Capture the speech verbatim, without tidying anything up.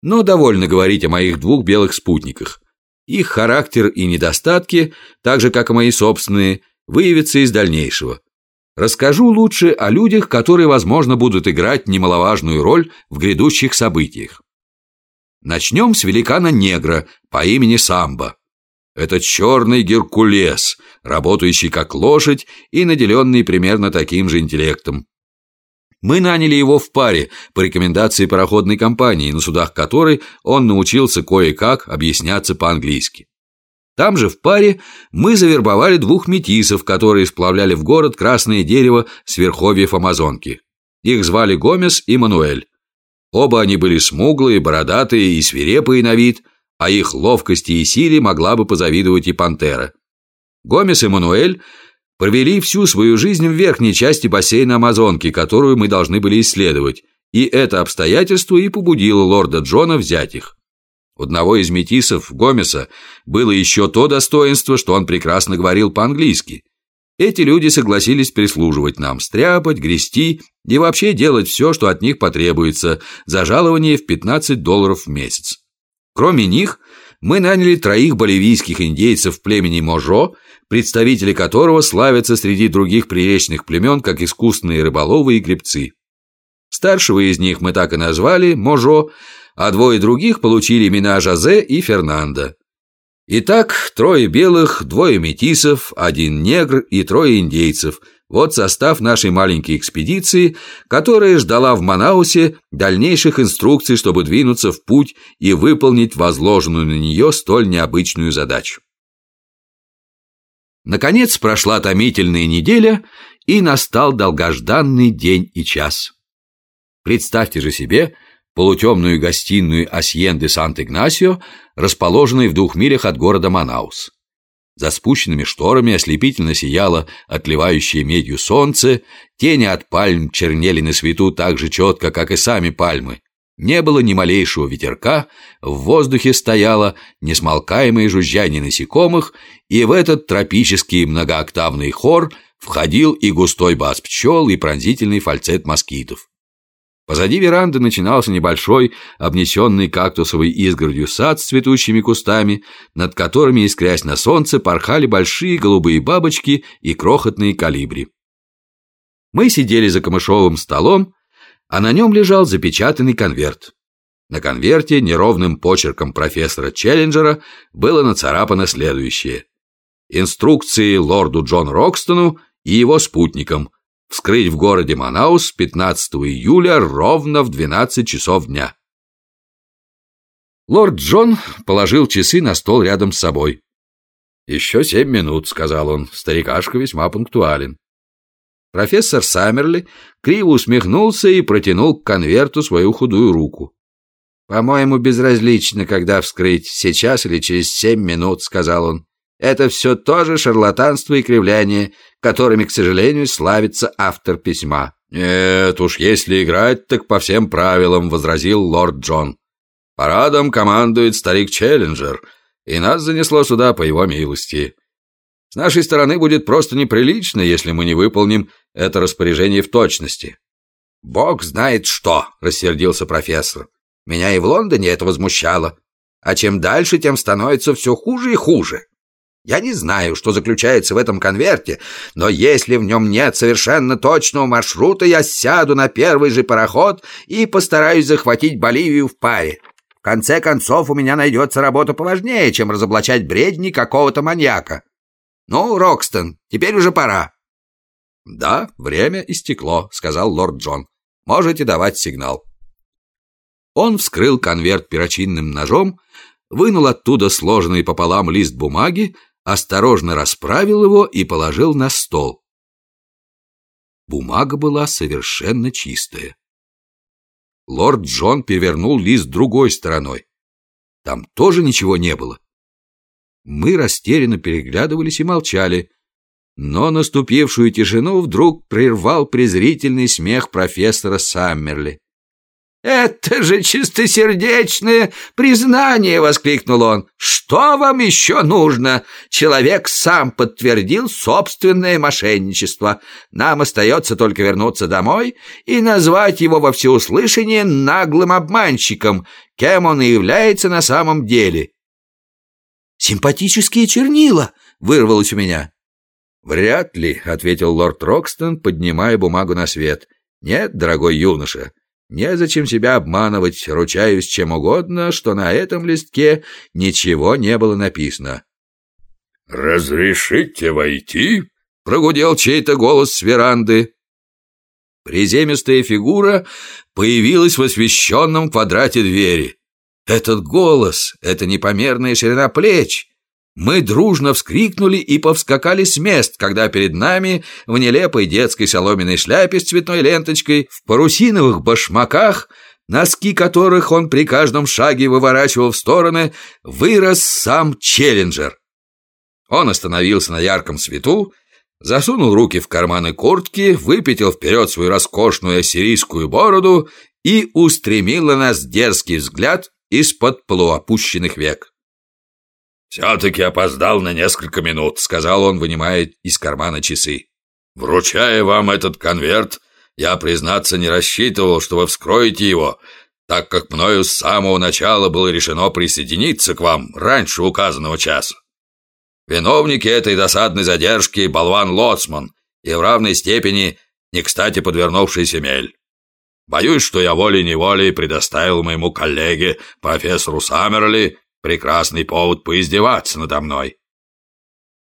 Но довольно говорить о моих двух белых спутниках. Их характер и недостатки, так же как и мои собственные, выявятся из дальнейшего. Расскажу лучше о людях, которые, возможно, будут играть немаловажную роль в грядущих событиях. Начнем с великана-негра по имени Самбо. Это черный Геркулес, работающий как лошадь и наделенный примерно таким же интеллектом. Мы наняли его в паре по рекомендации пароходной компании, на судах которой он научился кое-как объясняться по-английски. Там же в паре мы завербовали двух метисов, которые сплавляли в город красное дерево с верховьев Амазонки. Их звали Гомес и Мануэль. Оба они были смуглые, бородатые и свирепые на вид, а их ловкости и силе могла бы позавидовать и пантера. Гомес и Мануэль провели всю свою жизнь в верхней части бассейна Амазонки, которую мы должны были исследовать, и это обстоятельство и побудило лорда Джона взять их. У одного из метисов, Гомеса, было еще то достоинство, что он прекрасно говорил по-английски. Эти люди согласились прислуживать нам, стряпать, грести и вообще делать все, что от них потребуется, за жалование в пятнадцать долларов в месяц. Кроме них, мы наняли троих боливийских индейцев племени Можо, представители которого славятся среди других приречных племен как искусные рыболовы и гребцы. Старшего из них мы так и назвали Можо, а двое других получили имена Жозе и Фернандо. Итак, трое белых, двое метисов, один негр и трое индейцев. Вот состав нашей маленькой экспедиции, которая ждала в Манаусе дальнейших инструкций, чтобы двинуться в путь и выполнить возложенную на нее столь необычную задачу. Наконец прошла томительная неделя, и настал долгожданный день и час. Представьте же себе полутемную гостиную Асьенды Сант-Игнасио, расположенной в двух милях от города Манаус. За спущенными шторами ослепительно сияло отливающее медью солнце, тени от пальм чернели на свету так же четко, как и сами пальмы. Не было ни малейшего ветерка, в воздухе стояло несмолкаемое жужжание насекомых, и в этот тропический многооктавный хор входил и густой бас пчел, и пронзительный фальцет москитов. Позади веранды начинался небольшой, обнесенный кактусовой изгородью сад с цветущими кустами, над которыми, искрясь на солнце, порхали большие голубые бабочки и крохотные колибри. Мы сидели за камышовым столом, а на нем лежал запечатанный конверт. На конверте неровным почерком профессора Челленджера было нацарапано следующее: инструкции лорду Джону Рокстону и его спутникам вскрыть в городе Манаус пятнадцатого июля ровно в двенадцать часов дня. Лорд Джон положил часы на стол рядом с собой. «Еще семь минут», — сказал он, — «старикашка весьма пунктуален». Профессор Саммерли криво усмехнулся и протянул к конверту свою худую руку. «По-моему, безразлично, когда вскрыть, сейчас или через семь минут», — сказал он. «Это все то же шарлатанство и кривляние, которыми, к сожалению, славится автор письма». «Нет уж, если играть, так по всем правилам», — возразил лорд Джон. «Парадом командует старик Челленджер, и нас занесло сюда по его милости. С нашей стороны будет просто неприлично, если мы не выполним это распоряжение в точности». «Бог знает что», — рассердился профессор. «Меня и в Лондоне это возмущало. А чем дальше, тем становится все хуже и хуже. Я не знаю, что заключается в этом конверте, но если в нем нет совершенно точного маршрута, я сяду на первый же пароход и постараюсь захватить Боливию в паре. В конце концов, у меня найдется работа поважнее, чем разоблачать бредни какого-то маньяка. Ну, Рокстон, теперь уже пора». «Да, время истекло», — сказал лорд Джон. «Можете давать сигнал». Он вскрыл конверт перочинным ножом, вынул оттуда сложенный пополам лист бумаги, осторожно расправил его и положил на стол. Бумага была совершенно чистая. Лорд Джон перевернул лист другой стороной. Там тоже ничего не было. Мы растерянно переглядывались и молчали, но наступившую тишину вдруг прервал презрительный смех профессора Саммерли. «Это же чистосердечное признание!» — воскликнул он. «Что вам еще нужно? Человек сам подтвердил собственное мошенничество. Нам остается только вернуться домой и назвать его во всеуслышание наглым обманщиком, кем он и является на самом деле». «Симпатические чернила!» — вырвалось у меня. «Вряд ли», — ответил лорд Рокстон, поднимая бумагу на свет. «Нет, дорогой юноша, незачем себя обманывать, ручаюсь чем угодно, что на этом листке ничего не было написано». «Разрешите войти?» — прогудел чей-то голос с веранды. Приземистая фигура появилась в освещенном квадрате двери. Этот голос, эта непомерная ширина плеч. Мы дружно вскрикнули и повскакали с мест, когда перед нами в нелепой детской соломенной шляпе с цветной ленточкой, в парусиновых башмаках, носки которых он при каждом шаге выворачивал в стороны, вырос сам Челленджер. Он остановился на ярком свету, засунул руки в карманы куртки, выпятил вперед свою роскошную ассирийскую бороду и устремил на нас дерзкий взгляд из-под полуопущенных век. «Все-таки опоздал на несколько минут», — сказал он, вынимая из кармана часы. «Вручая вам этот конверт, я, признаться, не рассчитывал, что вы вскроете его, так как мною с самого начала было решено присоединиться к вам раньше указанного часа. Виновники этой досадной задержки — болван-лоцман и в равной степени не кстати подвернувшийся Мель. Боюсь, что я волей-неволей предоставил моему коллеге, профессору Саммерли, прекрасный повод поиздеваться надо мной.